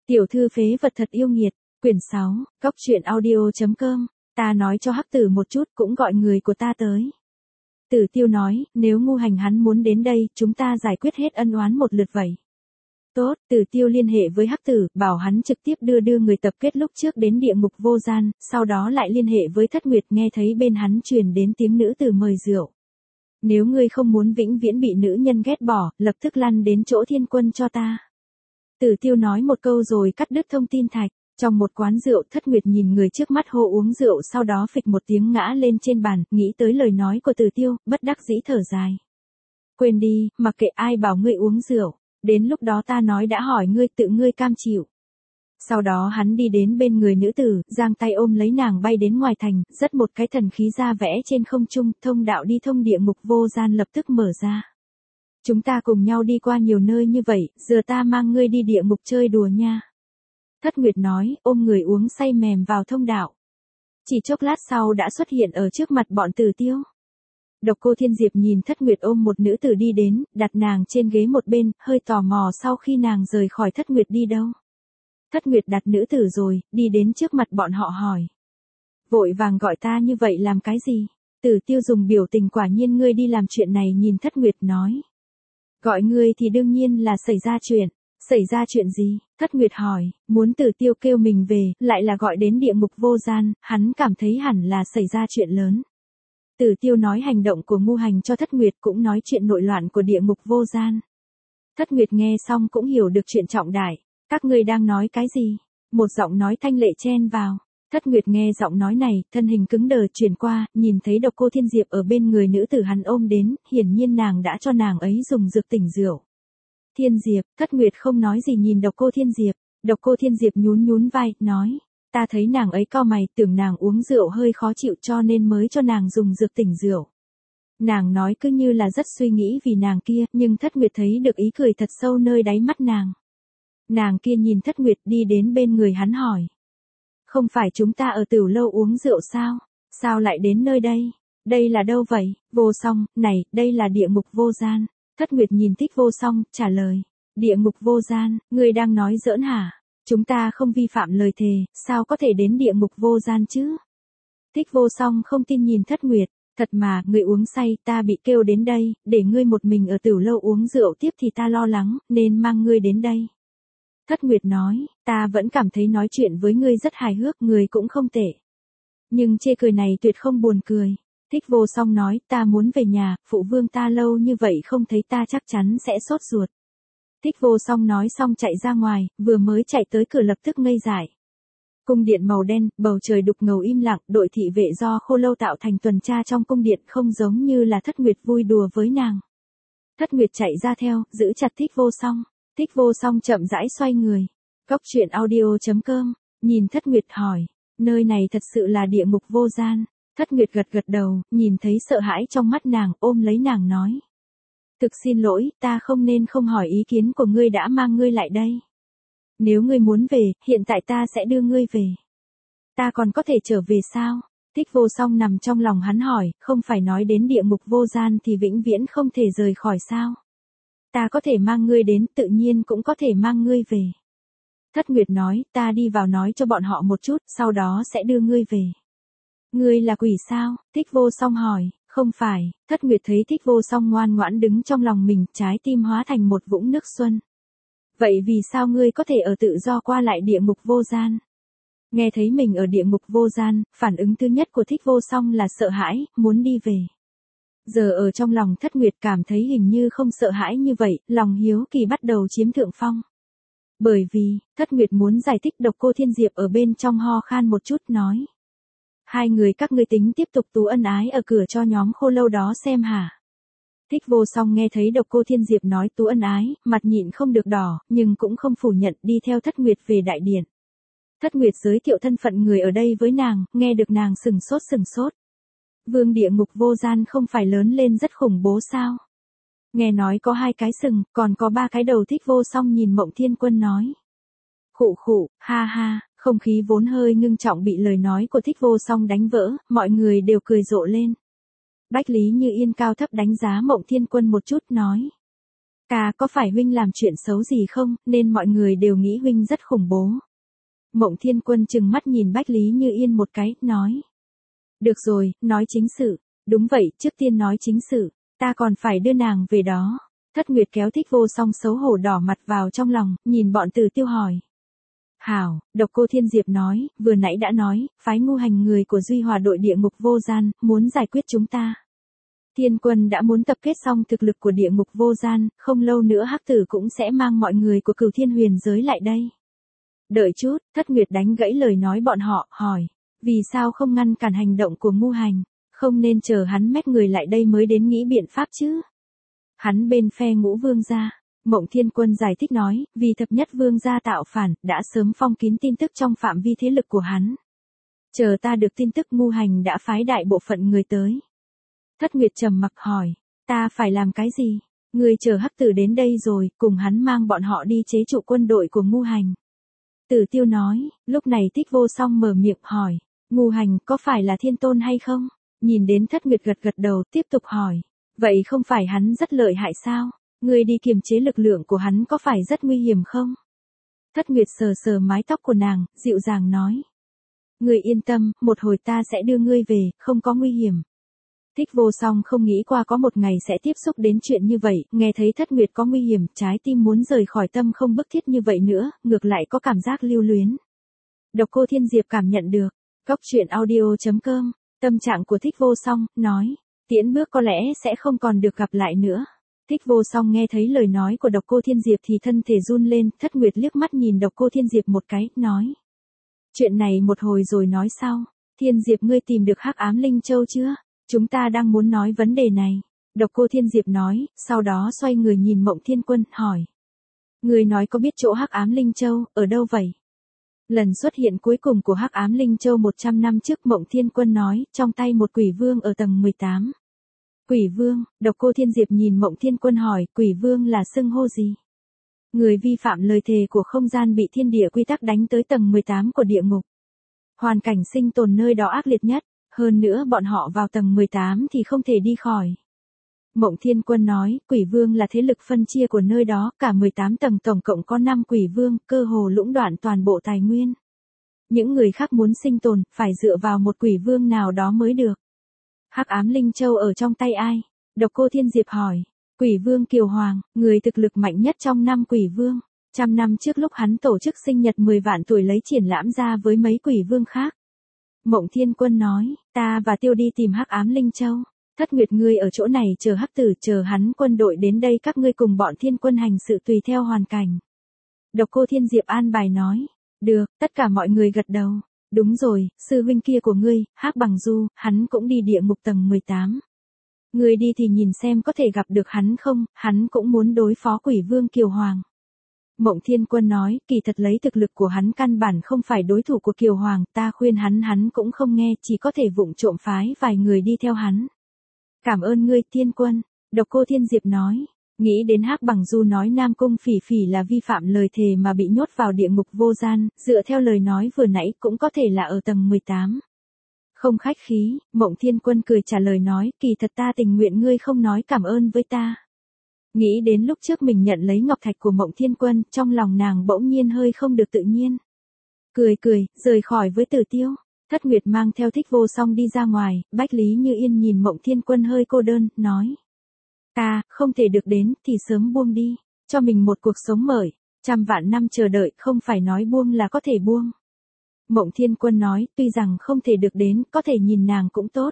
Tiểu thư phế vật thật yêu nghiệt, quyển 6, Cóc truyện audio.com, ta nói cho Hắc Tử một chút cũng gọi người của ta tới. Tử Tiêu nói, nếu Ngu Hành hắn muốn đến đây, chúng ta giải quyết hết ân oán một lượt vậy. Tốt, Tử Tiêu liên hệ với Hắc Tử, bảo hắn trực tiếp đưa người tập kết lúc trước đến địa ngục vô gian, sau đó lại liên hệ với Thất Nguyệt, nghe thấy bên hắn truyền đến tiếng nữ tử mời rượu. Nếu ngươi không muốn vĩnh viễn bị nữ nhân ghét bỏ, lập tức lăn đến chỗ Thiên Quân cho ta. Tử Tiêu nói một câu rồi cắt đứt thông tin thạch. Trong một quán rượu, Thất Nguyệt nhìn người trước mắt hô uống rượu, sau đó phịch một tiếng ngã lên trên bàn, nghĩ tới lời nói của Tử Tiêu, bất đắc dĩ thở dài. Quên đi, mặc kệ ai bảo ngươi uống rượu, đến lúc đó ta nói đã hỏi ngươi, tự ngươi cam chịu. Sau đó hắn đi đến bên người nữ tử, giang tay ôm lấy nàng bay đến ngoài thành, dất một cái thần khí ra vẽ trên không trung, thông đạo đi thông địa ngục vô gian lập tức mở ra. Chúng ta cùng nhau đi qua nhiều nơi như vậy, giờ ta mang ngươi đi địa ngục chơi đùa nha. Thất Nguyệt nói, ôm người uống say mềm vào thông đạo. Chỉ chốc lát sau đã xuất hiện ở trước mặt bọn Tử Tiêu. Độc Cô Thiên Diệp nhìn Thất Nguyệt ôm một nữ tử đi đến, đặt nàng trên ghế một bên, hơi tò mò sau khi nàng rời khỏi Thất Nguyệt đi đâu. Thất Nguyệt đặt nữ tử rồi, đi đến trước mặt bọn họ hỏi. Vội vàng gọi ta như vậy làm cái gì? Tử Tiêu dùng biểu tình quả nhiên ngươi đi làm chuyện này nhìn Thất Nguyệt nói. Gọi ngươi thì đương nhiên là xảy ra chuyện. Xảy ra chuyện gì? Thất Nguyệt hỏi, muốn Tử Tiêu kêu mình về, lại là gọi đến địa ngục vô gian, hắn cảm thấy hẳn là xảy ra chuyện lớn. Tử Tiêu nói hành động của Ngu Hành cho Thất Nguyệt, cũng nói chuyện nội loạn của địa ngục vô gian. Thất Nguyệt nghe xong cũng hiểu được chuyện trọng đại. Các ngươi đang nói cái gì? Một giọng nói thanh lệ chen vào. Thất Nguyệt nghe giọng nói này, thân hình cứng đờ chuyển qua, nhìn thấy Độc Cô Thiên Diệp ở bên người nữ tử hắn ôm đến, hiển nhiên nàng đã cho nàng ấy dùng dược tỉnh rượu. Thiên Diệp, Thất Nguyệt không nói gì nhìn Độc Cô Thiên Diệp. Độc Cô Thiên Diệp nhún vai, nói, ta thấy nàng ấy cau mày, tưởng nàng uống rượu hơi khó chịu cho nên mới cho nàng dùng dược tỉnh rượu. Nàng nói cứ như là rất suy nghĩ vì nàng kia, nhưng Thất Nguyệt thấy được ý cười thật sâu nơi đáy mắt nàng. Nàng kia nhìn Thất Nguyệt đi đến bên người hắn hỏi. Không phải chúng ta ở Tửu Lâu uống rượu sao? Sao lại đến nơi đây? Đây là đâu vậy? Vô Song, này, đây là địa ngục vô gian. Thất Nguyệt nhìn Thích Vô Song, trả lời. Địa ngục vô gian, ngươi đang nói giỡn hả? Chúng ta không vi phạm lời thề, sao có thể đến địa ngục vô gian chứ? Thích Vô Song không tin nhìn Thất Nguyệt. Thật mà, ngươi uống say, ta bị kêu đến đây, để ngươi một mình ở Tửu Lâu uống rượu tiếp thì ta lo lắng, nên mang ngươi đến đây. Thất Nguyệt nói, ta vẫn cảm thấy nói chuyện với ngươi rất hài hước, người cũng không tệ. Nhưng chê cười này tuyệt không buồn cười. Thích Vô Song nói, ta muốn về nhà, phụ vương ta lâu như vậy không thấy ta chắc chắn sẽ sốt ruột. Thích Vô Song nói xong chạy ra ngoài, vừa mới chạy tới cửa lập tức ngây dại. Cung điện màu đen, bầu trời đục ngầu im lặng, đội thị vệ do Khô Lâu tạo thành tuần tra trong cung điện không giống như là Thất Nguyệt vui đùa với nàng. Thất Nguyệt chạy ra theo, giữ chặt Thích Vô Song. Thích Vô Song chậm rãi xoay người. Cóc truyện audio.com, nhìn Thất Nguyệt hỏi, nơi này thật sự là địa ngục vô gian. Thất Nguyệt gật gật đầu, nhìn thấy sợ hãi trong mắt nàng, ôm lấy nàng nói. Thực xin lỗi, ta không nên không hỏi ý kiến của ngươi đã mang ngươi lại đây. Nếu ngươi muốn về, hiện tại ta sẽ đưa ngươi về. Ta còn có thể trở về sao? Thích Vô Song nằm trong lòng hắn hỏi, không phải nói đến địa ngục vô gian thì vĩnh viễn không thể rời khỏi sao? Ta có thể mang ngươi đến, tự nhiên cũng có thể mang ngươi về. Thất Nguyệt nói, ta đi vào nói cho bọn họ một chút, sau đó sẽ đưa ngươi về. Ngươi là quỷ sao? Thích Vô Song hỏi, không phải. Thất Nguyệt thấy Thích Vô Song ngoan ngoãn đứng trong lòng mình, trái tim hóa thành một vũng nước xuân. Vậy vì sao ngươi có thể ở tự do qua lại địa ngục vô gian? Nghe thấy mình ở địa ngục vô gian, phản ứng thứ nhất của Thích Vô Song là sợ hãi, muốn đi về. Giờ ở trong lòng Thất Nguyệt cảm thấy hình như không sợ hãi như vậy, lòng hiếu kỳ bắt đầu chiếm thượng phong. Bởi vì, Thất Nguyệt muốn giải thích Độc Cô Thiên Diệp ở bên trong ho khan một chút nói. Hai người các ngươi tính tiếp tục tú ân ái ở cửa cho nhóm Khô Lâu đó xem hả? Thích Vô Song nghe thấy Độc Cô Thiên Diệp nói tú ân ái, mặt nhịn không được đỏ, nhưng cũng không phủ nhận, đi theo Thất Nguyệt về đại điện. Thất Nguyệt giới thiệu thân phận người ở đây với nàng, nghe được nàng sừng sốt. Vương địa ngục vô gian không phải lớn lên rất khủng bố sao? Nghe nói có 2 cái sừng, còn có 3 cái đầu. Thích Vô Song nhìn Mộng Thiên Quân nói. Khụ, ha ha, không khí vốn hơi ngưng trọng bị lời nói của Thích Vô Song đánh vỡ, mọi người đều cười rộ lên. Bách Lý Như Yên cao thấp đánh giá Mộng Thiên Quân một chút nói. Ca có phải huynh làm chuyện xấu gì không, nên mọi người đều nghĩ huynh rất khủng bố. Mộng Thiên Quân trừng mắt nhìn Bách Lý Như Yên một cái, nói. Được rồi, nói chính sự. Đúng vậy, trước tiên nói chính sự, ta còn phải đưa nàng về đó. Thất Nguyệt kéo Thích Vô Song xấu hổ đỏ mặt vào trong lòng, nhìn bọn Tử Tiêu hỏi. Hảo, Độc Cô Thiên Diệp nói, vừa nãy đã nói, phái Ngu Hành người của Duy Hòa đội địa ngục vô gian, muốn giải quyết chúng ta. Thiên Quân đã muốn tập kết xong thực lực của địa ngục vô gian, không lâu nữa Hắc Tử cũng sẽ mang mọi người của Cửu Thiên Huyền giới lại đây. Đợi chút, Thất Nguyệt đánh gãy lời nói bọn họ, hỏi. Vì sao không ngăn cản hành động của Ngu Hành? Không nên chờ hắn mét người lại đây mới đến nghĩ biện pháp chứ? Hắn bên phe Ngũ Vương gia. Mộng Thiên Quân giải thích nói, vì thập nhất vương gia tạo phản, đã sớm phong kín tin tức trong phạm vi thế lực của hắn. Chờ ta được tin tức Ngu Hành đã phái đại bộ phận người tới. Thất Nguyệt trầm mặc hỏi, ta phải làm cái gì? Người chờ Hắc Tử đến đây rồi, cùng hắn mang bọn họ đi chế trụ quân đội của Ngu Hành. Tử Tiêu nói, lúc này Thích Vô Song mở miệng hỏi, Ngu Hành có phải là thiên tôn hay không? Nhìn đến Thất Nguyệt gật gật đầu, tiếp tục hỏi, vậy không phải hắn rất lợi hại sao? Người đi kiềm chế lực lượng của hắn có phải rất nguy hiểm không? Thất Nguyệt sờ sờ mái tóc của nàng, dịu dàng nói. Người yên tâm, một hồi ta sẽ đưa ngươi về, không có nguy hiểm. Thích Vô Song không nghĩ qua có một ngày sẽ tiếp xúc đến chuyện như vậy, nghe thấy Thất Nguyệt có nguy hiểm, trái tim muốn rời khỏi tâm không bức thiết như vậy nữa, ngược lại có cảm giác lưu luyến. Độc Cô Thiên Diệp cảm nhận được. Cốc truyện audio.com, tâm trạng của Thích Vô Song, nói, tiễn bước có lẽ sẽ không còn được gặp lại nữa. Thích Vô Song nghe thấy lời nói của Độc Cô Thiên Diệp thì thân thể run lên, Thất Nguyệt liếc mắt nhìn Độc Cô Thiên Diệp một cái, nói. Chuyện này một hồi rồi nói sau. Thiên Diệp ngươi tìm được Hắc Ám Linh Châu chưa? Chúng ta đang muốn nói vấn đề này. Độc Cô Thiên Diệp nói, sau đó xoay người nhìn Mộng Thiên Quân, hỏi. Người nói có biết chỗ Hắc Ám Linh Châu, ở đâu vậy? Lần xuất hiện cuối cùng của Hắc Ám Linh Châu 100 năm trước, Mộng Thiên Quân nói, trong tay một quỷ vương ở tầng 18. Quỷ vương, Độc Cô Thiên Diệp nhìn Mộng Thiên Quân hỏi, quỷ vương là xưng hô gì? Người vi phạm lời thề của không gian bị thiên địa quy tắc đánh tới tầng 18 của địa ngục. Hoàn cảnh sinh tồn nơi đó ác liệt nhất, hơn nữa bọn họ vào tầng 18 thì không thể đi khỏi. Mộng Thiên Quân nói, quỷ vương là thế lực phân chia của nơi đó, cả 18 tầng tổng cộng có 5 quỷ vương, cơ hồ lũng đoạn toàn bộ tài nguyên. Những người khác muốn sinh tồn, phải dựa vào một quỷ vương nào đó mới được. Hắc Ám Linh Châu ở trong tay ai? Độc Cô Thiên Diệp hỏi. Quỷ vương Kiều Hoàng, người thực lực mạnh nhất trong 5 quỷ vương. 100 năm trước lúc hắn tổ chức sinh nhật 10 vạn tuổi lấy triển lãm ra với mấy quỷ vương khác. Mộng Thiên Quân nói, ta và Tiêu đi tìm Hắc Ám Linh Châu. Thất Nguyệt ngươi ở chỗ này chờ Hắc Tử, chờ hắn quân đội đến đây các ngươi cùng bọn Thiên Quân hành sự tùy theo hoàn cảnh. Độc Cô Thiên Diệp an bài nói. Được, tất cả mọi người gật đầu. Đúng rồi, sư huynh kia của ngươi, Hắc Bằng Du, hắn cũng đi địa ngục tầng 18. Ngươi đi thì nhìn xem có thể gặp được hắn không, hắn cũng muốn đối phó quỷ vương Kiều Hoàng. Mộng Thiên Quân nói, kỳ thật lấy thực lực của hắn căn bản không phải đối thủ của Kiều Hoàng, ta khuyên hắn cũng không nghe, chỉ có thể vụng trộm phái vài người đi theo hắn. Cảm ơn ngươi, Thiên Quân. Độc Cô Thiên Diệp nói, nghĩ đến Hắc Bằng Du nói Nam Cung Phỉ Phỉ là vi phạm lời thề mà bị nhốt vào địa ngục vô gian, dựa theo lời nói vừa nãy cũng có thể là ở tầng 18. Không khách khí, Mộng Thiên Quân cười trả lời nói, kỳ thật ta tình nguyện ngươi không nói cảm ơn với ta. Nghĩ đến lúc trước mình nhận lấy ngọc thạch của Mộng Thiên Quân, trong lòng nàng bỗng nhiên hơi không được tự nhiên. Cười, rời khỏi với Tử Tiêu. Thất Nguyệt mang theo Thích Vô Song đi ra ngoài, Bách Lý Như Yên nhìn Mộng Thiên Quân hơi cô đơn, nói. Ta, không thể được đến, thì sớm buông đi, cho mình một cuộc sống mới, 100 vạn năm chờ đợi, không phải nói buông là có thể buông. Mộng Thiên Quân nói, tuy rằng không thể được đến, có thể nhìn nàng cũng tốt.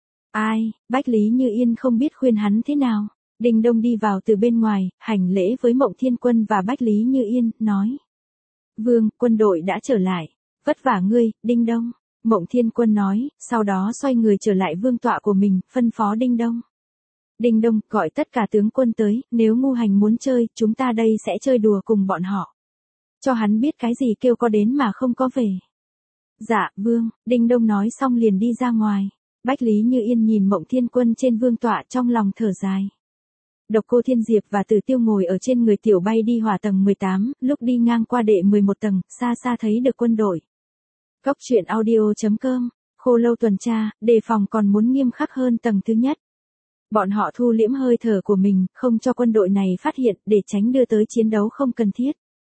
Ai, Bách Lý Như Yên không biết khuyên hắn thế nào. Đinh Đông đi vào từ bên ngoài, hành lễ với Mộng Thiên Quân và Bách Lý Như Yên, nói. Vương, quân đội đã trở lại. Vất vả ngươi, Đinh Đông. Mộng Thiên Quân nói, sau đó xoay người trở lại vương tọa của mình, phân phó Đinh Đông. Đinh Đông, gọi tất cả tướng quân tới, nếu Ngu Hành muốn chơi, chúng ta đây sẽ chơi đùa cùng bọn họ. Cho hắn biết cái gì kêu có đến mà không có về. Dạ, vương, Đinh Đông nói xong liền đi ra ngoài. Bách Lý Như Yên nhìn Mộng Thiên Quân trên vương tọa trong lòng thở dài. Độc Cô Thiên Diệp và Tử Tiêu ngồi ở trên người tiểu bay đi hỏa tầng 18, lúc đi ngang qua đệ 11 tầng, xa xa thấy được quân đội. Cốc truyện audio.com, Khô Lâu tuần tra, đề phòng còn muốn nghiêm khắc hơn tầng thứ nhất. Bọn họ thu liễm hơi thở của mình, không cho quân đội này phát hiện để tránh đưa tới chiến đấu không cần thiết.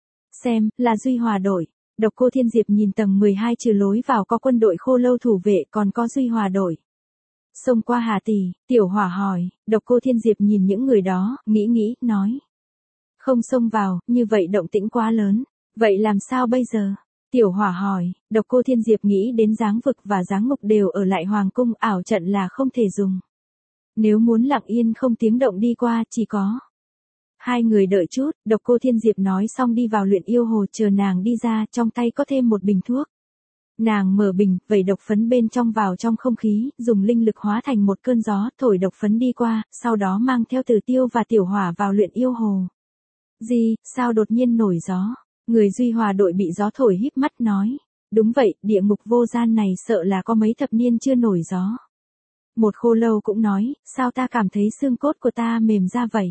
Xem, là Duy Hòa đội. Độc Cô Thiên Diệp nhìn tầng 12 trừ lối vào có quân đội Khô Lâu thủ vệ còn có Duy Hòa đội. Xông qua Hà Tỷ, Tiểu Hỏa hỏi, Độc Cô Thiên Diệp nhìn những người đó, nghĩ, nói. Không xông vào, như vậy động tĩnh quá lớn. Vậy làm sao bây giờ? Tiểu Hỏa hỏi, Độc Cô Thiên Diệp nghĩ đến Giáng Vực và Giáng Ngục đều ở lại Hoàng Cung, ảo trận là không thể dùng. Nếu muốn lặng yên không tiếng động đi qua chỉ có. Hai người đợi chút, Độc Cô Thiên Diệp nói xong đi vào luyện yêu hồ, chờ nàng đi ra, trong tay có thêm một bình thuốc. Nàng mở bình, vẩy độc phấn bên trong vào trong không khí, dùng linh lực hóa thành một cơn gió, thổi độc phấn đi qua, sau đó mang theo Tử Tiêu và Tiểu Hỏa vào luyện yêu hồ. Gì, sao đột nhiên nổi gió? Người Duy Hòa đội bị gió thổi híp mắt nói. Đúng vậy, địa ngục vô gian này sợ là có mấy thập niên chưa nổi gió. Một khô lâu cũng nói, sao ta cảm thấy xương cốt của ta mềm ra vậy?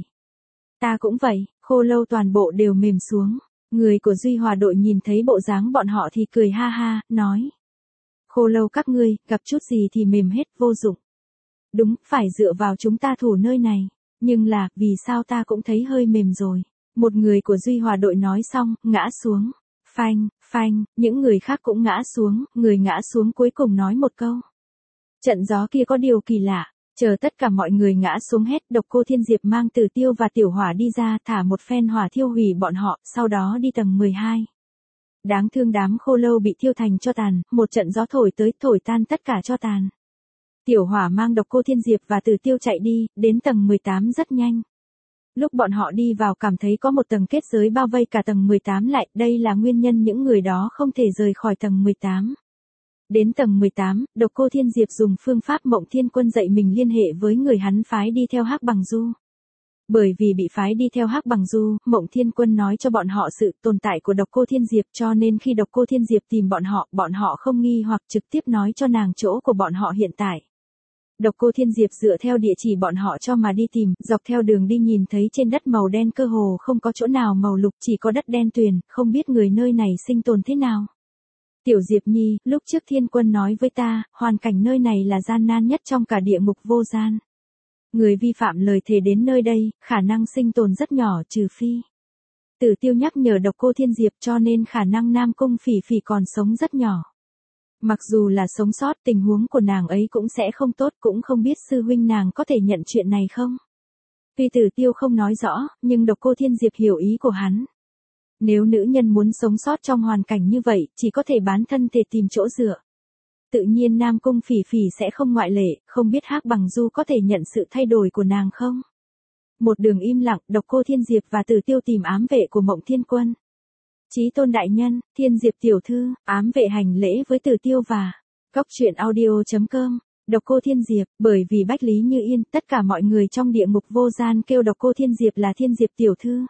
Ta cũng vậy, khô lâu toàn bộ đều mềm xuống. Người của Duy Hòa đội nhìn thấy bộ dáng bọn họ thì cười ha ha, nói. Khô lâu các ngươi, gặp chút gì thì mềm hết, vô dụng. Đúng, phải dựa vào chúng ta thủ nơi này. Nhưng là, vì sao ta cũng thấy hơi mềm rồi. Một người của Duy Hòa đội nói xong, ngã xuống. Phanh, phanh, những người khác cũng ngã xuống, người ngã xuống cuối cùng nói một câu. Trận gió kia có điều kỳ lạ. Chờ tất cả mọi người ngã xuống hết, Độc Cô Thiên Diệp mang Tử Tiêu và Tiểu Hỏa đi ra, thả một phen hỏa thiêu hủy bọn họ, sau đó đi tầng 12. Đáng thương đám khô lâu bị thiêu thành tro tàn, một trận gió thổi tới, thổi tan tất cả tro tàn. Tiểu Hỏa mang Độc Cô Thiên Diệp và Tử Tiêu chạy đi, đến tầng 18 rất nhanh. Lúc bọn họ đi vào cảm thấy có một tầng kết giới bao vây cả tầng 18 lại, đây là nguyên nhân những người đó không thể rời khỏi tầng 18. Đến tầng 18, Độc Cô Thiên Diệp dùng phương pháp Mộng Thiên Quân dạy mình liên hệ với người hắn phái đi theo Hắc Bằng Du. Bởi vì bị phái đi theo Hắc Bằng Du, Mộng Thiên Quân nói cho bọn họ sự tồn tại của Độc Cô Thiên Diệp, cho nên khi Độc Cô Thiên Diệp tìm bọn họ không nghi hoặc trực tiếp nói cho nàng chỗ của bọn họ hiện tại. Độc Cô Thiên Diệp dựa theo địa chỉ bọn họ cho mà đi tìm, dọc theo đường đi nhìn thấy trên đất màu đen cơ hồ không có chỗ nào màu lục, chỉ có đất đen tuyền, không biết người nơi này sinh tồn thế nào. Tiểu Diệp Nhi, lúc trước Thiên Quân nói với ta, hoàn cảnh nơi này là gian nan nhất trong cả địa ngục vô gian. Người vi phạm lời thề đến nơi đây, khả năng sinh tồn rất nhỏ trừ phi. Tử Tiêu nhắc nhở Độc Cô Thiên Diệp cho nên khả năng Nam Cung Phỉ Phỉ còn sống rất nhỏ. Mặc dù là sống sót, tình huống của nàng ấy cũng sẽ không tốt, cũng không biết sư huynh nàng có thể nhận chuyện này không. Tuy Tử Tiêu không nói rõ, nhưng Độc Cô Thiên Diệp hiểu ý của hắn. Nếu nữ nhân muốn sống sót trong hoàn cảnh như vậy, chỉ có thể bán thân thể tìm chỗ dựa. Tự nhiên Nam Cung Phỉ Phỉ sẽ không ngoại lệ, không biết Hắc Bằng Du có thể nhận sự thay đổi của nàng không? Một đường im lặng, Độc Cô Thiên Diệp và Tử Tiêu tìm ám vệ của Mộng Thiên Quân. Chí Tôn đại nhân, Thiên Diệp tiểu thư, ám vệ hành lễ với Tử Tiêu và Cóc truyện audio.com. Độc Cô Thiên Diệp, bởi vì Bách Lý Như Yên, tất cả mọi người trong địa ngục vô gian kêu Độc Cô Thiên Diệp là Thiên Diệp tiểu thư.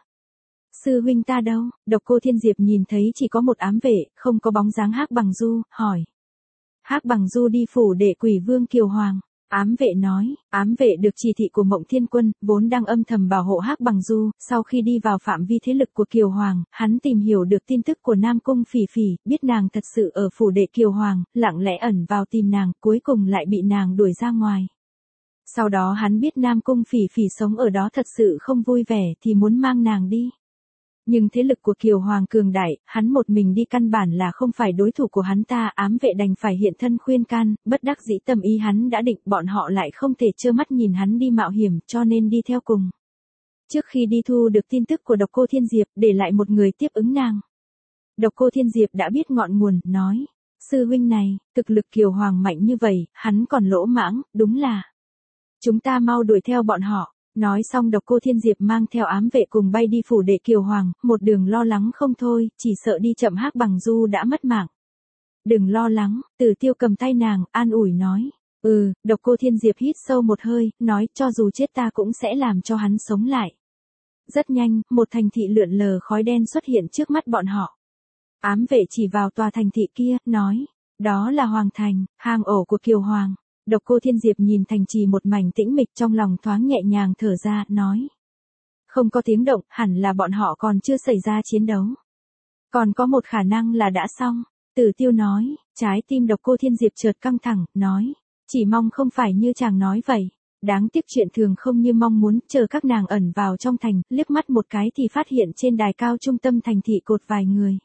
Sư huynh ta đâu? Độc Cô Thiên Diệp nhìn thấy chỉ có một ám vệ, không có bóng dáng Hắc Bằng Du, hỏi. Hắc Bằng Du đi phủ để Quỷ Vương Kiều Hoàng. Ám vệ nói, ám vệ được chỉ thị của Mộng Thiên Quân, vốn đang âm thầm bảo hộ Hắc Bằng Du, sau khi đi vào phạm vi thế lực của Kiều Hoàng, hắn tìm hiểu được tin tức của Nam Cung Phỉ Phỉ, biết nàng thật sự ở phủ đệ Kiều Hoàng, lặng lẽ ẩn vào tìm nàng, cuối cùng lại bị nàng đuổi ra ngoài. Sau đó hắn biết Nam Cung Phỉ Phỉ sống ở đó thật sự không vui vẻ thì muốn mang nàng đi. Nhưng thế lực của Kiều Hoàng cường đại, hắn một mình đi căn bản là không phải đối thủ của hắn ta, ám vệ đành phải hiện thân khuyên can, bất đắc dĩ tâm ý hắn đã định, bọn họ lại không thể trơ mắt nhìn hắn đi mạo hiểm, cho nên đi theo cùng. Trước khi đi thu được tin tức của Độc Cô Thiên Diệp, để lại một người tiếp ứng nàng. Độc Cô Thiên Diệp đã biết ngọn nguồn, nói, sư huynh này, thực lực Kiều Hoàng mạnh như vậy, hắn còn lỗ mãng, đúng là. Chúng ta mau đuổi theo bọn họ. Nói xong Độc Cô Thiên Diệp mang theo ám vệ cùng bay đi phủ đệ Kiều Hoàng, một đường lo lắng không thôi, chỉ sợ đi chậm Hắc Bằng Du đã mất mạng. Đừng lo lắng, Tử Tiêu cầm tay nàng, an ủi nói. Độc Cô Thiên Diệp hít sâu một hơi, nói cho dù chết ta cũng sẽ làm cho hắn sống lại. Rất nhanh, một thành thị lượn lờ khói đen xuất hiện trước mắt bọn họ. Ám vệ chỉ vào tòa thành thị kia, nói, đó là Hoàng Thành, hang ổ của Kiều Hoàng. Độc Cô Thiên Diệp nhìn thành trì một mảnh tĩnh mịch trong lòng thoáng nhẹ nhàng thở ra, nói. Không có tiếng động, hẳn là bọn họ còn chưa xảy ra chiến đấu. Còn có một khả năng là đã xong. Tử Tiêu nói, trái tim Độc Cô Thiên Diệp chợt căng thẳng, nói. Chỉ mong không phải như chàng nói vậy. Đáng tiếc chuyện thường không như mong muốn, chờ các nàng ẩn vào trong thành, liếc mắt một cái thì phát hiện trên đài cao trung tâm thành thị cột vài người.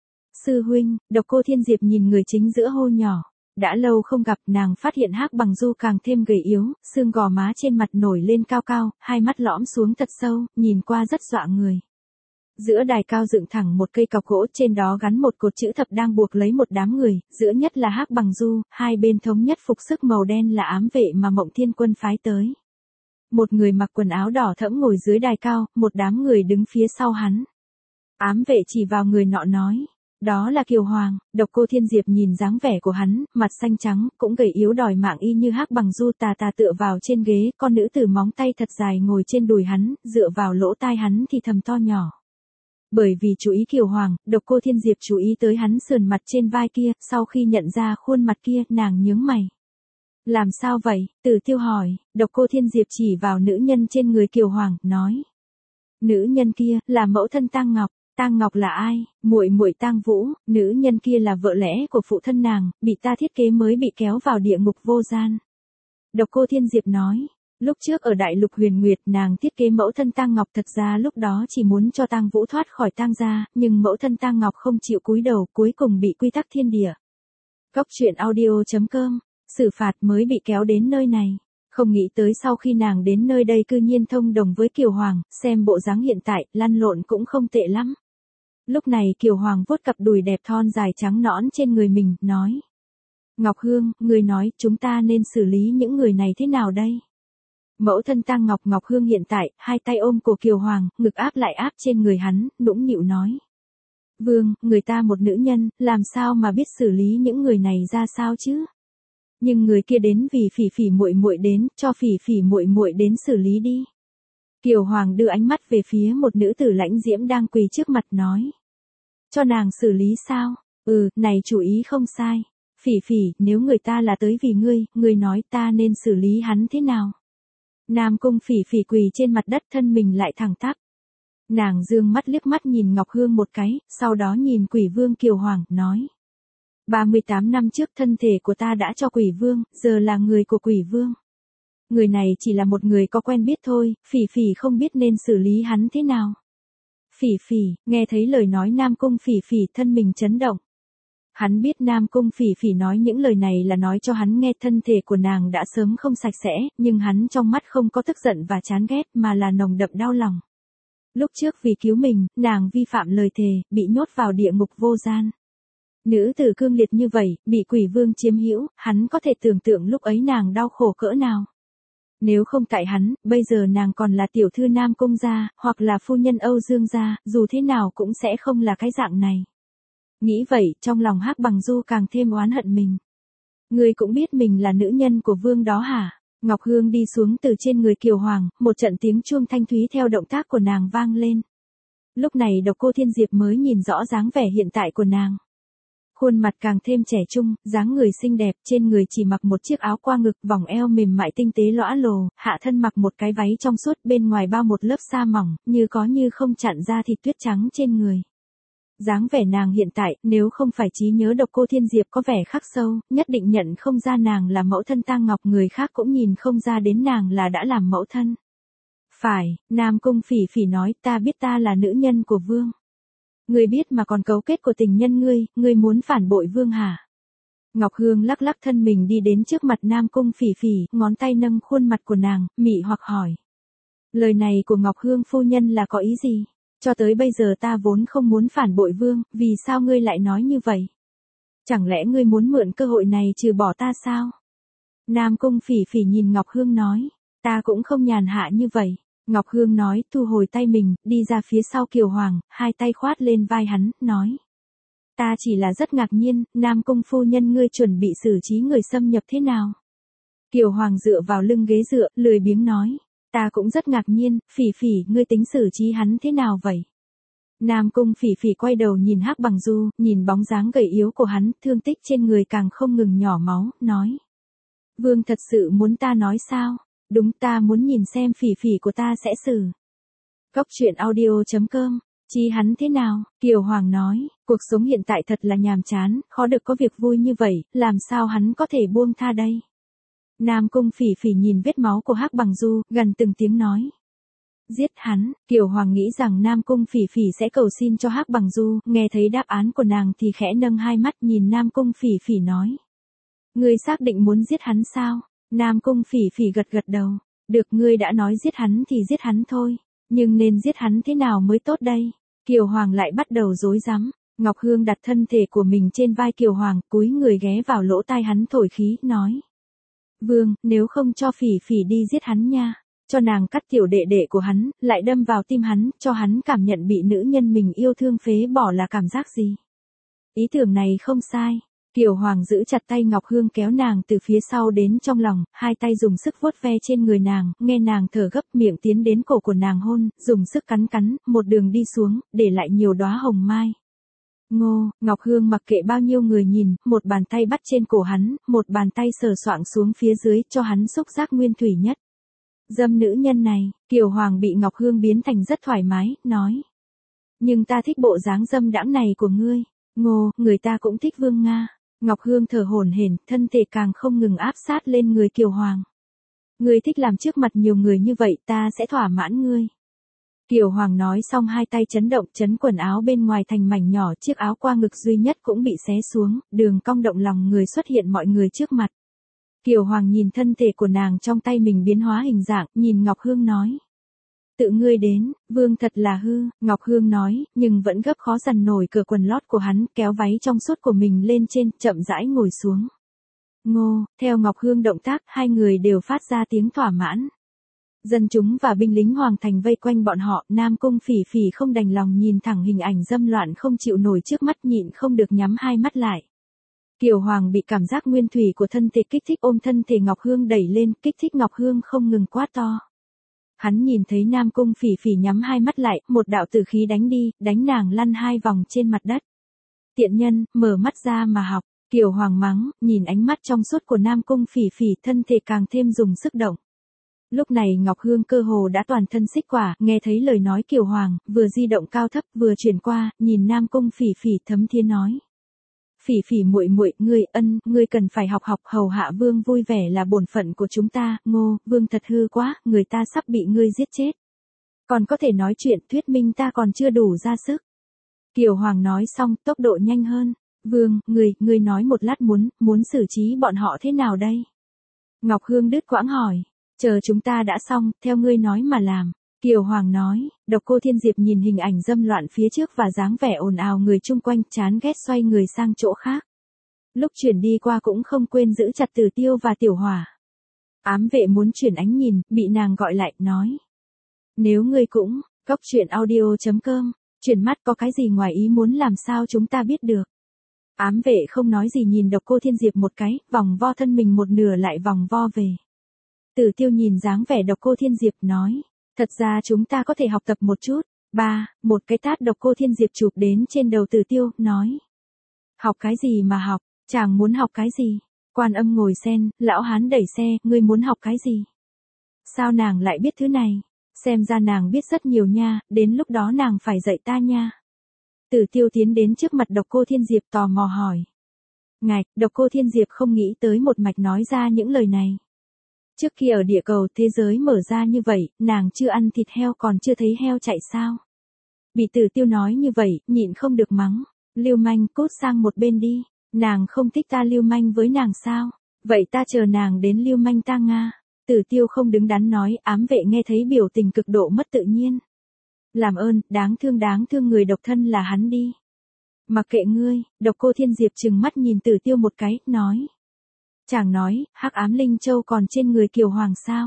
Sư huynh, Độc Cô Thiên Diệp nhìn người chính giữa hô nhỏ. Đã lâu không gặp, nàng phát hiện Hắc Bằng Du càng thêm gầy yếu, xương gò má trên mặt nổi lên cao cao, hai mắt lõm xuống thật sâu, nhìn qua rất dọa người. Giữa đài cao dựng thẳng một cây cọc gỗ, trên đó gắn một cột chữ thập đang buộc lấy một đám người, giữa nhất là Hắc Bằng Du, hai bên thống nhất phục sức màu đen là ám vệ mà Mộng Thiên Quân phái tới. Một người mặc quần áo đỏ thẫm ngồi dưới đài cao, một đám người đứng phía sau hắn. Ám vệ chỉ vào người nọ nói. Đó là Kiều Hoàng. Độc Cô Thiên Diệp nhìn dáng vẻ của hắn, mặt xanh trắng, cũng gầy yếu đòi mạng y như Hắc Bằng Du, tà tà tựa vào trên ghế, con nữ tử móng tay thật dài ngồi trên đùi hắn, dựa vào lỗ tai hắn thì thầm to nhỏ. Bởi vì chú ý Kiều Hoàng, Độc Cô Thiên Diệp chú ý tới hắn sườn mặt trên vai kia, sau khi nhận ra khuôn mặt kia, nàng nhướng mày. Làm sao vậy? Tử Tiêu hỏi. Độc Cô Thiên Diệp chỉ vào nữ nhân trên người Kiều Hoàng, nói. Nữ nhân kia, là mẫu thân Tang Ngọc. Tang Ngọc là ai? Muội muội Tang Vũ, nữ nhân kia là vợ lẽ của phụ thân nàng, bị ta thiết kế mới bị kéo vào địa ngục vô gian. Độc Cô Thiên Diệp nói, lúc trước ở Đại Lục Huyền Nguyệt nàng thiết kế mẫu thân Tang Ngọc, thật ra lúc đó chỉ muốn cho Tang Vũ thoát khỏi Tang gia, nhưng mẫu thân Tang Ngọc không chịu cúi đầu, cuối cùng bị quy tắc thiên địa. Góc truyện audio.com, xử phạt mới bị kéo đến nơi này. Không nghĩ tới sau khi nàng đến nơi đây cư nhiên thông đồng với Kiều Hoàng, xem bộ dáng hiện tại, lăn lộn cũng không tệ lắm. Lúc này Kiều Hoàng vuốt cặp đùi đẹp thon dài trắng nõn trên người mình, nói. Ngọc Hương, người nói, chúng ta nên xử lý những người này thế nào đây? Mẫu thân Tang Ngọc. Ngọc Hương hiện tại, hai tay ôm cổ Kiều Hoàng, ngực áp lại áp trên người hắn, nũng nịu nói. Vương, người ta một nữ nhân, làm sao mà biết xử lý những người này ra sao chứ? Nhưng người kia đến vì Phỉ Phỉ muội muội đến, cho Phỉ Phỉ muội muội đến xử lý đi. Kiều Hoàng đưa ánh mắt về phía một nữ tử lãnh diễm đang quỳ trước mặt nói. Cho nàng xử lý sao? Này chủ ý không sai. Phỉ Phỉ, nếu người ta là tới vì ngươi nói ta nên xử lý hắn thế nào? Nam Cung Phỉ Phỉ quỳ trên mặt đất, thân mình lại thẳng tắp. Nàng dương mắt liếc mắt nhìn Ngọc Hương một cái, sau đó nhìn Quỷ Vương Kiều Hoàng, nói. 38 năm trước thân thể của ta đã cho Quỷ Vương, giờ là người của Quỷ Vương. Người này chỉ là một người có quen biết thôi, Phỉ Phỉ không biết nên xử lý hắn thế nào. Phỉ Phỉ, nghe thấy lời nói Nam Cung Phỉ Phỉ, thân mình chấn động. Hắn biết Nam Cung Phỉ Phỉ nói những lời này là nói cho hắn nghe, thân thể của nàng đã sớm không sạch sẽ, nhưng hắn trong mắt không có tức giận và chán ghét mà là nồng đậm đau lòng. Lúc trước vì cứu mình, nàng vi phạm lời thề, bị nhốt vào địa ngục vô gian. Nữ tử cương liệt như vậy, bị Quỷ Vương chiếm hữu, hắn có thể tưởng tượng lúc ấy nàng đau khổ cỡ nào. Nếu không tại hắn, bây giờ nàng còn là tiểu thư Nam Cung gia, hoặc là phu nhân Âu Dương gia, dù thế nào cũng sẽ không là cái dạng này. Nghĩ vậy, trong lòng Hắc Bằng Du càng thêm oán hận mình. Ngươi cũng biết mình là nữ nhân của vương đó hả? Ngọc Hương đi xuống từ trên người Kiều Hoàng, một trận tiếng chuông thanh thúy theo động tác của nàng vang lên. Lúc này Độc Cô Thiên Diệp mới nhìn rõ dáng vẻ hiện tại của nàng. Khuôn mặt càng thêm trẻ trung, dáng người xinh đẹp, trên người chỉ mặc một chiếc áo qua ngực, vòng eo mềm mại tinh tế lõa lồ, hạ thân mặc một cái váy trong suốt, bên ngoài bao một lớp sa mỏng, như có như không chặn ra thịt tuyết trắng trên người. Dáng vẻ nàng hiện tại, nếu không phải trí nhớ Độc Cô Thiên Diệp có vẻ khắc sâu, nhất định nhận không ra nàng là mẫu thân Tang Ngọc, người khác cũng nhìn không ra đến nàng là đã làm mẫu thân. Phải, Nam Cung Phỉ Phỉ nói, ta biết ta là nữ nhân của vương. Ngươi biết mà còn cấu kết của tình nhân ngươi muốn phản bội vương hả? Ngọc Hương lắc lắc thân mình đi đến trước mặt Nam Cung Phỉ Phỉ, ngón tay nâng khuôn mặt của nàng, mị hoặc hỏi. Lời này của Ngọc Hương phu nhân là có ý gì? Cho tới bây giờ ta vốn không muốn phản bội vương, vì sao ngươi lại nói như vậy? Chẳng lẽ ngươi muốn mượn cơ hội này trừ bỏ ta sao? Nam Cung Phỉ Phỉ nhìn Ngọc Hương nói, ta cũng không nhàn hạ như vậy. Ngọc Hương nói, thu hồi tay mình, đi ra phía sau Kiều Hoàng, hai tay khoát lên vai hắn, nói. Ta chỉ là rất ngạc nhiên, Nam Cung phu nhân ngươi chuẩn bị xử trí người xâm nhập thế nào? Kiều Hoàng dựa vào lưng ghế dựa, lười biếng nói. Ta cũng rất ngạc nhiên, Phỉ Phỉ, ngươi tính xử trí hắn thế nào vậy? Nam Cung Phỉ Phỉ quay đầu nhìn Hắc Bằng Du, nhìn bóng dáng gầy yếu của hắn, thương tích trên người càng không ngừng nhỏ máu, nói. Vương thật sự muốn ta nói sao? Đúng, ta muốn nhìn xem Phỉ Phỉ của ta sẽ xử. Góc truyện audio.com, chi hắn thế nào? Kiều Hoàng nói, cuộc sống hiện tại thật là nhàm chán, khó được có việc vui như vậy, làm sao hắn có thể buông tha đây? Nam Cung Phỉ Phỉ nhìn vết máu của Hắc Bằng Du, gần từng tiếng nói. Giết hắn, Kiều Hoàng nghĩ rằng Nam Cung Phỉ Phỉ sẽ cầu xin cho Hắc Bằng Du, nghe thấy đáp án của nàng thì khẽ nâng hai mắt nhìn Nam Cung Phỉ Phỉ nói. Ngươi xác định muốn giết hắn sao? Nam Cung Phỉ Phỉ gật gật đầu. Được, ngươi đã nói giết hắn thì giết hắn thôi. Nhưng nên giết hắn thế nào mới tốt đây? Kiều Hoàng lại bắt đầu rối rắm. Ngọc Hương đặt thân thể của mình trên vai Kiều Hoàng, cúi người ghé vào lỗ tai hắn thổi khí, nói. Vương, nếu không cho Phỉ Phỉ đi giết hắn nha. Cho nàng cắt tiểu đệ đệ của hắn, lại đâm vào tim hắn, cho hắn cảm nhận bị nữ nhân mình yêu thương phế bỏ là cảm giác gì. Ý tưởng này không sai. Kiều Hoàng giữ chặt tay Ngọc Hương kéo nàng từ phía sau đến trong lòng, hai tay dùng sức vuốt ve trên người nàng, nghe nàng thở gấp, miệng tiến đến cổ của nàng hôn, dùng sức cắn cắn, một đường đi xuống, để lại nhiều đóa hồng mai. Ngô, Ngọc Hương mặc kệ bao nhiêu người nhìn, một bàn tay bắt trên cổ hắn, một bàn tay sờ soạng xuống phía dưới cho hắn xúc giác nguyên thủy nhất. Dâm nữ nhân này, Kiều Hoàng bị Ngọc Hương biến thành rất thoải mái, nói. Nhưng ta thích bộ dáng dâm đãng này của ngươi. Ngô, người ta cũng thích Vương Nga. Ngọc Hương thở hổn hển, thân thể càng không ngừng áp sát lên người Kiều Hoàng. Ngươi thích làm trước mặt nhiều người như vậy, ta sẽ thỏa mãn ngươi. Kiều Hoàng nói xong hai tay chấn động, chấn quần áo bên ngoài thành mảnh nhỏ, chiếc áo qua ngực duy nhất cũng bị xé xuống, đường cong động lòng người xuất hiện mọi người trước mặt. Kiều Hoàng nhìn thân thể của nàng trong tay mình biến hóa hình dạng, nhìn Ngọc Hương nói. Tự ngươi đến, Vương thật là hư, Ngọc Hương nói, nhưng vẫn gấp khó dằn nổi cửa quần lót của hắn, kéo váy trong suốt của mình lên trên, chậm rãi ngồi xuống. Ngô, theo Ngọc Hương động tác, hai người đều phát ra tiếng thỏa mãn. Dân chúng và binh lính hoàng thành vây quanh bọn họ, Nam Cung Phỉ Phỉ không đành lòng nhìn thẳng hình ảnh dâm loạn không chịu nổi trước mắt, nhịn không được nhắm hai mắt lại. Kiều Hoàng bị cảm giác nguyên thủy của thân thể kích thích, ôm thân thể Ngọc Hương đẩy lên, kích thích Ngọc Hương không ngừng quát to. Hắn nhìn thấy Nam Cung Phỉ Phỉ nhắm hai mắt lại, một đạo tử khí đánh đi, đánh nàng lăn hai vòng trên mặt đất. Tiện nhân, mở mắt ra mà học. Kiều Hoàng mắng, nhìn ánh mắt trong suốt của Nam Cung Phỉ Phỉ, thân thể càng thêm dùng sức động. Lúc này Ngọc Hương cơ hồ đã toàn thân xích quả, nghe thấy lời nói Kiều Hoàng, vừa di động cao thấp vừa chuyển qua, nhìn Nam Cung Phỉ Phỉ thấm thía nói. Phỉ Phỉ muội muội, ngươi cần phải học hầu hạ Vương vui vẻ là bổn phận của chúng ta. Ngô, Vương thật hư quá, người ta sắp bị ngươi giết chết. Còn có thể nói chuyện, thuyết minh ta còn chưa đủ ra sức. Kiều Hoàng nói xong, tốc độ nhanh hơn. Vương, ngươi nói một lát muốn xử trí bọn họ thế nào đây? Ngọc Hương đứt quãng hỏi. Chờ chúng ta đã xong, theo ngươi nói mà làm. Kiều Hoàng nói, Độc Cô Thiên Diệp nhìn hình ảnh dâm loạn phía trước và dáng vẻ ồn ào người chung quanh, chán ghét xoay người sang chỗ khác. Lúc chuyển đi qua cũng không quên giữ chặt Tử Tiêu và Tiểu Hỏa. Ám vệ muốn chuyển ánh nhìn, bị nàng gọi lại, nói. Nếu ngươi cũng, coctruyện.audio.com, chuyển mắt có cái gì ngoài ý muốn làm sao chúng ta biết được. Ám vệ không nói gì nhìn Độc Cô Thiên Diệp một cái, vòng vo thân mình một nửa lại vòng vo về. Tử Tiêu nhìn dáng vẻ Độc Cô Thiên Diệp nói. Thật ra chúng ta có thể học tập một chút. Một cái tát Độc Cô Thiên Diệp chụp đến trên đầu Tử Tiêu, nói. Học cái gì mà học, chàng muốn học cái gì? Quan Âm ngồi sen, lão hán đẩy xe, ngươi muốn học cái gì? Sao nàng lại biết thứ này? Xem ra nàng biết rất nhiều nha, đến lúc đó nàng phải dạy ta nha. Tử Tiêu tiến đến trước mặt Độc Cô Thiên Diệp tò mò hỏi. Ngạch, Độc Cô Thiên Diệp không nghĩ tới một mạch nói ra những lời này. Trước khi ở địa cầu thế giới mở ra như vậy, nàng chưa ăn thịt heo còn chưa thấy heo chạy sao? Bị Tử Tiêu nói như vậy, nhịn không được mắng. Lưu manh, cút sang một bên đi. Nàng không thích ta lưu manh với nàng sao? Vậy ta chờ nàng đến lưu manh ta Nga. Tử Tiêu không đứng đắn nói, ám vệ nghe thấy biểu tình cực độ mất tự nhiên. Làm ơn, đáng thương người độc thân là hắn đi. Mặc kệ ngươi, Độc Cô Thiên Diệp trừng mắt nhìn Tử Tiêu một cái, nói. Chàng nói, Hắc Ám Linh Châu còn trên người Kiều Hoàng sao?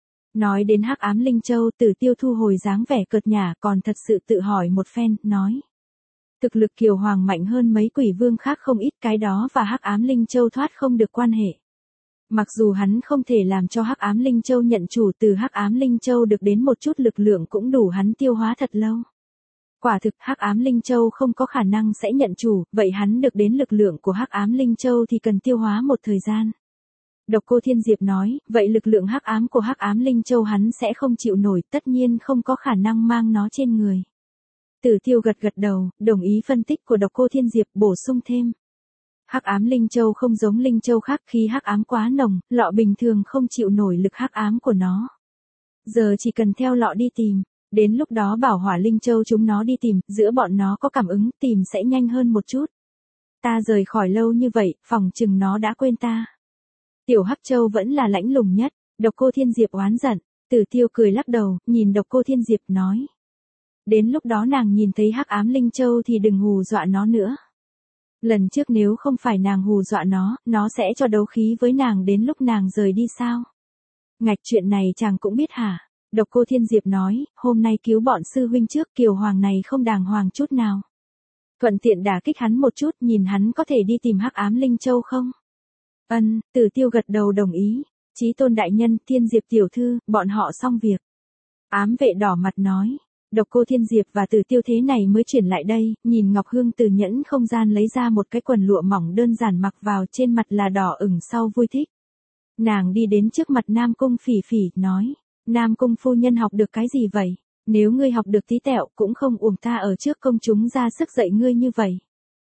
Nói đến Hắc Ám Linh Châu, Tử Tiêu thu hồi dáng vẻ cợt nhả, còn thật sự tự hỏi một phen, nói. Thực lực Kiều Hoàng mạnh hơn mấy quỷ vương khác không ít, cái đó và Hắc Ám Linh Châu thoát không được quan hệ. Mặc dù hắn không thể làm cho Hắc Ám Linh Châu nhận chủ, từ Hắc Ám Linh Châu được đến một chút lực lượng cũng đủ hắn tiêu hóa thật lâu. Quả thực Hắc Ám Linh Châu không có khả năng sẽ nhận chủ, vậy hắn được đến lực lượng của Hắc Ám Linh Châu thì cần tiêu hóa một thời gian. Độc Cô Thiên Diệp nói, vậy lực lượng hắc ám của Hắc Ám Linh Châu hắn sẽ không chịu nổi, tất nhiên không có khả năng mang nó trên người. Tử Tiêu gật gật đầu, đồng ý phân tích của Độc Cô Thiên Diệp, bổ sung thêm. Hắc ám linh châu không giống linh châu khác, khi hắc ám quá nồng, lọ bình thường không chịu nổi lực hắc ám của nó. Giờ chỉ cần theo lọ đi tìm, đến lúc đó bảo hỏa linh châu chúng nó đi tìm, giữa bọn nó có cảm ứng, tìm sẽ nhanh hơn một chút. Ta rời khỏi lâu như vậy, phòng chừng nó đã quên ta. Tiểu Hắc Châu vẫn là lãnh lùng nhất, Độc Cô Thiên Diệp oán giận, Tử Tiêu cười lắc đầu, nhìn Độc Cô Thiên Diệp nói. Đến lúc đó nàng nhìn thấy hắc ám linh châu thì đừng hù dọa nó nữa. Lần trước nếu không phải nàng hù dọa nó sẽ cho đấu khí với nàng đến lúc nàng rời đi sao? Ngạch, chuyện này chàng cũng biết hả? Độc Cô Thiên Diệp nói, hôm nay cứu bọn sư huynh trước, Kiều Hoàng này không đàng hoàng chút nào. Thuận tiện đả kích hắn một chút, nhìn hắn có thể đi tìm hắc ám linh châu không? Tử Tiêu gật đầu đồng ý. Chí Tôn đại nhân, Thiên Diệp tiểu thư, bọn họ xong việc. Ám vệ đỏ mặt nói. Độc Cô Thiên Diệp và Tử Tiêu thế này mới chuyển lại đây, nhìn Ngọc Hương từ nhẫn không gian lấy ra một cái quần lụa mỏng đơn giản mặc vào, trên mặt là đỏ ửng sau vui thích. Nàng đi đến trước mặt Nam Cung Phỉ Phỉ, nói, Nam Cung phu nhân học được cái gì vậy? Nếu ngươi học được tí tẹo cũng không uổng ta ở trước công chúng ra sức dạy ngươi như vậy.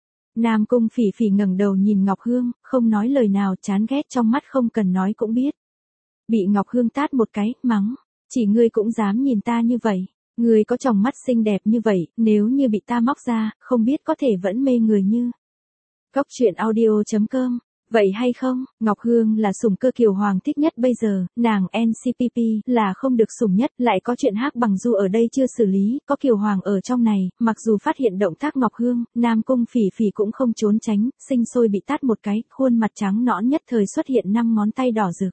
Nam Cung Phỉ Phỉ ngẩng đầu nhìn Ngọc Hương, không nói lời nào, chán ghét trong mắt không cần nói cũng biết. Bị Ngọc Hương tát một cái, mắng, chỉ ngươi cũng dám nhìn ta như vậy. Ngươi có tròng mắt xinh đẹp như vậy, nếu như bị ta móc ra, không biết có thể vẫn mê người như. Góc truyện audio.com. Vậy hay không, Ngọc Hương là sủng cơ Kiều Hoàng thích nhất bây giờ, nàng NCPP là không được sủng nhất, lại có chuyện Hắc Bằng Du ở đây chưa xử lý, có Kiều Hoàng ở trong này, mặc dù phát hiện động tác Ngọc Hương, Nam Cung Phỉ Phỉ cũng không trốn tránh, sinh sôi bị tát một cái, khuôn mặt trắng nõn nhất thời xuất hiện 5 ngón tay đỏ rực.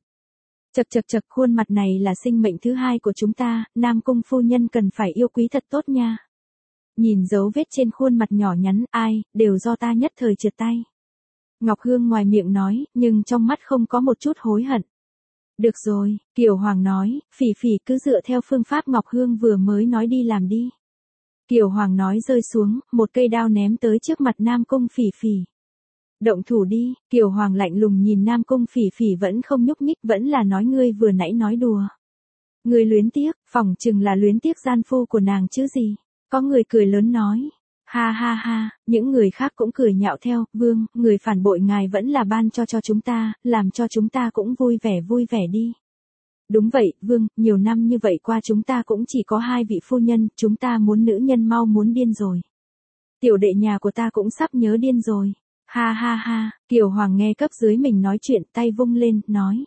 Chật, khuôn mặt này là sinh mệnh thứ hai của chúng ta, Nam Cung phu nhân cần phải yêu quý thật tốt nha. Nhìn dấu vết trên khuôn mặt nhỏ nhắn, đều do ta nhất thời trượt tay. Ngọc Hương ngoài miệng nói, nhưng trong mắt không có một chút hối hận. Được rồi, Kiều Hoàng nói, Phỉ Phỉ cứ dựa theo phương pháp Ngọc Hương vừa mới nói đi làm đi. Kiều Hoàng nói rơi xuống, một cây đao ném tới trước mặt Nam Cung Phỉ Phỉ. Động thủ đi, Kiều Hoàng lạnh lùng nhìn Nam Cung Phỉ Phỉ vẫn không nhúc nhích, vẫn là nói ngươi vừa nãy nói đùa. Ngươi luyến tiếc, phỏng chừng là luyến tiếc gian phu của nàng chứ gì. Có người cười lớn nói. Ha ha ha, những người khác cũng cười nhạo theo, vương, người phản bội ngài vẫn là ban cho chúng ta, làm cho chúng ta cũng vui vẻ đi. Đúng vậy, vương, nhiều năm như vậy qua chúng ta cũng chỉ có 2 vị phu nhân, chúng ta muốn nữ nhân mau muốn điên rồi. Tiểu đệ nhà của ta cũng sắp nhớ điên rồi. Ha ha ha, Kiều Hoàng nghe cấp dưới mình nói chuyện, tay vung lên, nói.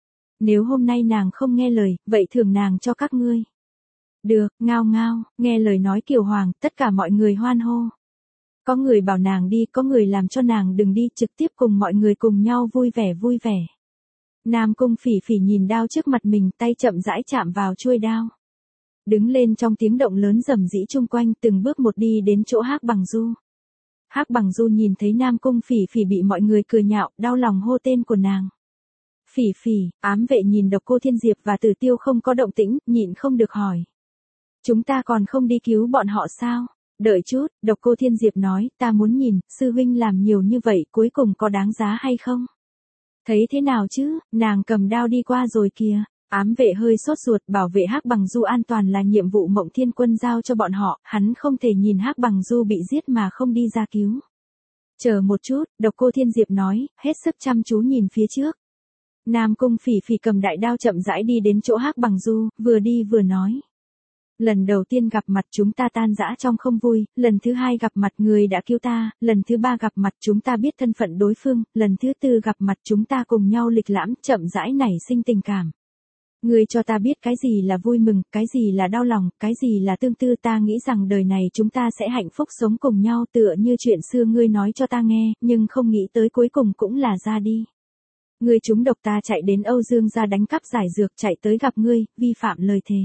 Nếu hôm nay nàng không nghe lời, vậy thưởng nàng cho các ngươi. Được, ngao ngao, nghe lời nói Kiều Hoàng, tất cả mọi người hoan hô. Có người bảo nàng đi, có người làm cho nàng đừng đi, trực tiếp cùng mọi người cùng nhau vui vẻ. Nam Cung Phỉ Phỉ nhìn đao trước mặt mình, tay chậm rãi chạm vào chuôi đao. Đứng lên trong tiếng động lớn rầm rĩ chung quanh, từng bước một đi đến chỗ Hắc Bằng Du. Hắc Bằng Du nhìn thấy Nam Cung Phỉ Phỉ bị mọi người cười nhạo, đau lòng hô tên của nàng. Phỉ Phỉ, ám vệ nhìn Độc Cô Thiên Diệp và Tử Tiêu không có động tĩnh, nhịn không được hỏi. Chúng ta còn không đi cứu bọn họ sao? Đợi chút, Độc Cô Thiên Diệp nói, ta muốn nhìn, sư huynh làm nhiều như vậy cuối cùng có đáng giá hay không? Thấy thế nào chứ, nàng cầm đao đi qua rồi kìa. Ám vệ hơi sốt ruột, bảo vệ Hắc Bằng Du an toàn là nhiệm vụ Mộng Thiên Quân giao cho bọn họ, hắn không thể nhìn Hắc Bằng Du bị giết mà không đi ra cứu. Chờ một chút, Độc Cô Thiên Diệp nói, hết sức chăm chú nhìn phía trước. Nam Cung Phỉ Phỉ cầm đại đao chậm rãi đi đến chỗ Hắc Bằng Du, vừa đi vừa nói. Lần đầu tiên gặp mặt chúng ta tan rã trong không vui, lần thứ 2 gặp mặt người đã cứu ta, lần thứ 3 gặp mặt chúng ta biết thân phận đối phương, lần thứ 4 gặp mặt chúng ta cùng nhau lịch lãm, chậm rãi nảy sinh tình cảm. Ngươi cho ta biết cái gì là vui mừng, cái gì là đau lòng, cái gì là tương tư, ta nghĩ rằng đời này chúng ta sẽ hạnh phúc sống cùng nhau tựa như chuyện xưa ngươi nói cho ta nghe, nhưng không nghĩ tới cuối cùng cũng là ra đi. Ngươi trúng độc ta chạy đến Âu Dương gia đánh cắp giải dược chạy tới gặp ngươi, vi phạm lời thề.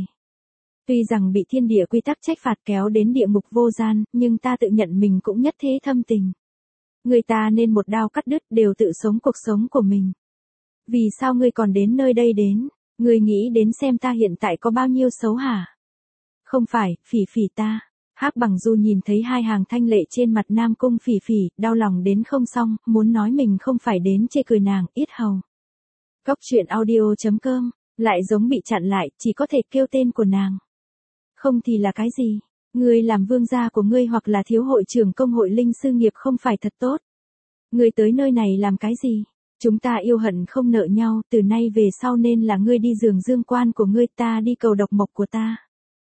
Tuy rằng bị thiên địa quy tắc trách phạt kéo đến địa ngục vô gian, nhưng ta tự nhận mình cũng nhất thế thâm tình. Người ta nên một đao cắt đứt đều tự sống cuộc sống của mình. Vì sao ngươi còn đến nơi đây đến? Ngươi nghĩ đến xem ta hiện tại có bao nhiêu xấu hả? Không phải, Phỉ Phỉ ta. Hắc Bằng Du nhìn thấy 2 hàng thanh lệ trên mặt Nam Cung Phỉ Phỉ, đau lòng đến không xong, muốn nói mình không phải đến chê cười nàng, yết hầu. Góc truyện audio.com, lại giống bị chặn lại, chỉ có thể kêu tên của nàng. Không thì là cái gì? Ngươi làm vương gia của ngươi hoặc là thiếu hội trưởng công hội linh sư nghiệp không phải thật tốt. Ngươi tới nơi này làm cái gì? Chúng ta yêu hận không nợ nhau, từ nay về sau nên là ngươi đi giường dương quan của ngươi, ta đi cầu độc mộc của ta.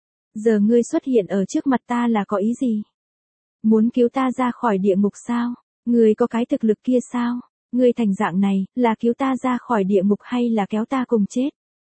Giờ ngươi xuất hiện ở trước mặt ta là có ý gì? Muốn cứu ta ra khỏi địa ngục sao? Ngươi có cái thực lực kia sao? Ngươi thành dạng này, là cứu ta ra khỏi địa ngục hay là kéo ta cùng chết?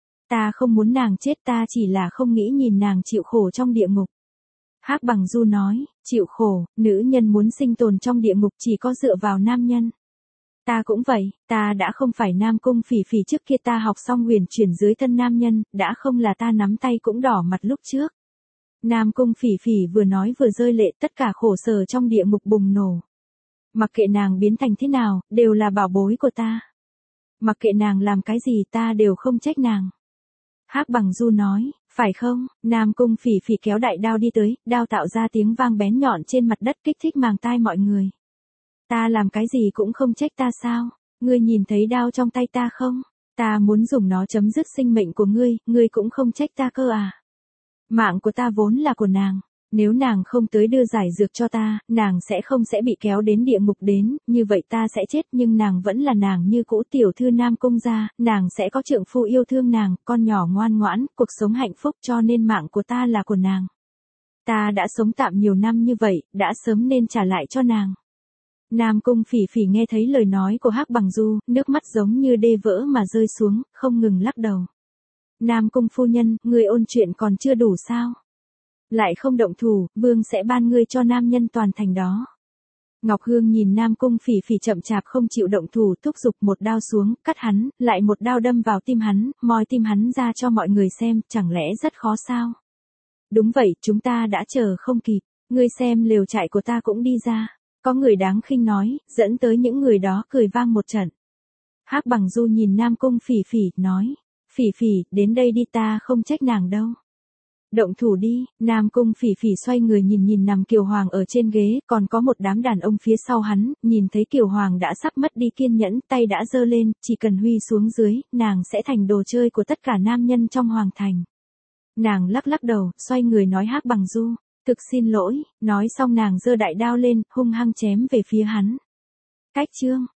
Ta không muốn nàng chết, ta chỉ là không nghĩ nhìn nàng chịu khổ trong địa ngục. Hắc Bằng Du nói, chịu khổ, nữ nhân muốn sinh tồn trong địa ngục chỉ có dựa vào nam nhân. Ta cũng vậy, ta đã không phải Nam Cung Phỉ Phỉ trước kia ta học xong huyền chuyển dưới thân nam nhân, đã không là ta nắm tay cũng đỏ mặt lúc trước. Nam Cung Phỉ Phỉ vừa nói vừa rơi lệ, tất cả khổ sở trong địa ngục bùng nổ. Mặc kệ nàng biến thành thế nào, đều là bảo bối của ta. Mặc kệ nàng làm cái gì ta đều không trách nàng. Hắc Bằng Du nói, phải không? Nam Cung Phỉ Phỉ kéo đại đao đi tới, đao tạo ra tiếng vang bén nhọn trên mặt đất kích thích màng tai mọi người. Ta làm cái gì cũng không trách ta sao? Ngươi nhìn thấy đao trong tay ta không? Ta muốn dùng nó chấm dứt sinh mệnh của ngươi, ngươi cũng không trách ta cơ à? Mạng của ta vốn là của nàng. Nếu nàng không tới đưa giải dược cho ta, nàng sẽ bị kéo đến địa ngục đến, như vậy ta sẽ chết, nhưng nàng vẫn là nàng như cũ, tiểu thư Nam Cung gia, nàng sẽ có trượng phu yêu thương nàng, con nhỏ ngoan ngoãn, cuộc sống hạnh phúc, cho nên mạng của ta là của nàng. Ta đã sống tạm nhiều năm như vậy, đã sớm nên trả lại cho nàng. Nam Cung Phỉ Phỉ nghe thấy lời nói của Hắc Bằng Du, nước mắt giống như đê vỡ mà rơi xuống, không ngừng lắc đầu. Nam Cung phu nhân, người ôn chuyện còn chưa đủ sao? Lại không động thủ, vương sẽ ban ngươi cho nam nhân toàn thành đó. Ngọc Hương nhìn Nam Cung Phỉ Phỉ chậm chạp không chịu động thủ, thúc giục một đao xuống, cắt hắn, lại một đao đâm vào tim hắn, moi tim hắn ra cho mọi người xem, chẳng lẽ rất khó sao? Đúng vậy, chúng ta đã chờ không kịp, ngươi xem lều trại của ta cũng đi ra. Có người đáng khinh nói, dẫn tới những người đó cười vang một trận. Hắc Bằng Du nhìn Nam Cung Phỉ Phỉ, nói, Phỉ Phỉ, đến đây đi, ta không trách nàng đâu. Động thủ đi. Nam Cung Phỉ Phỉ xoay người nhìn nằm Kiều Hoàng ở trên ghế, còn có một đám đàn ông phía sau hắn, nhìn thấy Kiều Hoàng đã sắp mất đi kiên nhẫn, tay đã giơ lên, chỉ cần huy xuống dưới, nàng sẽ thành đồ chơi của tất cả nam nhân trong hoàng thành. Nàng lắc lắc đầu, xoay người nói Hắc Bằng Du, thực xin lỗi, nói xong nàng giơ đại đao lên, hung hăng chém về phía hắn. Cách chương